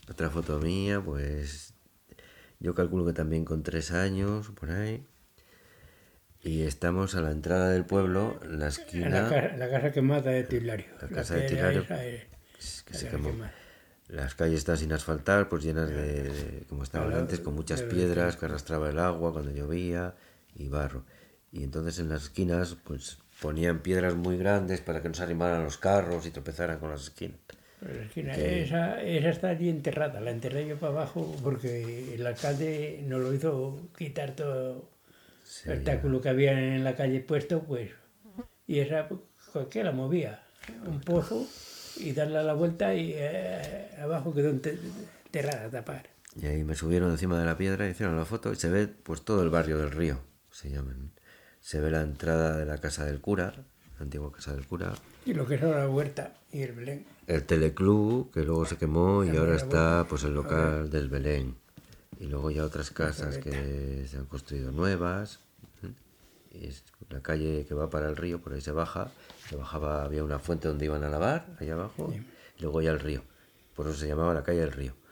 Otra foto mía, pues yo calculo que también con 3 años, por ahí. Y estamos a la entrada del pueblo, en la esquina, La casa quemada de Tilario. la La casa de que era Tilario, esa es que la se casa quemó. quemada. Las calles están sin asfaltar, pues llenas como Al estaban lado antes, con muchas de los piedras vecinos. que arrastraba el agua cuando llovía y barro. Y entonces en las esquinas, pues ponían piedras muy grandes para que no se arrimaran los carros y tropezaran con las esquinas. Pero la Y esquina, que esa está allí enterrada. La enterré yo para abajo porque el alcalde nos lo hizo quitar todo el se ya, obstáculo que había en la calle puesto, pues. Y esa, pues, cualquiera la movía. Un pozo y darle la vuelta y abajo quedó enterrada, tapar. y ahí me subieron encima de la piedra, hicieron la foto y se ve pues todo el barrio del río, se llaman. Se ve la entrada de la casa del cura, la antigua casa del cura, Y lo que es ahora la huerta y el Belén. el teleclub, que luego se quemó y ahora También la está huerta. pues el A ver, local del Belén. Y luego ya otras la casas coleta. que se han construido nuevas. Y es la calle que va para el río, por ahí se bajaba, había una fuente donde iban a lavar, allá abajo, y luego ya el río. Por eso se llamaba la calle del río.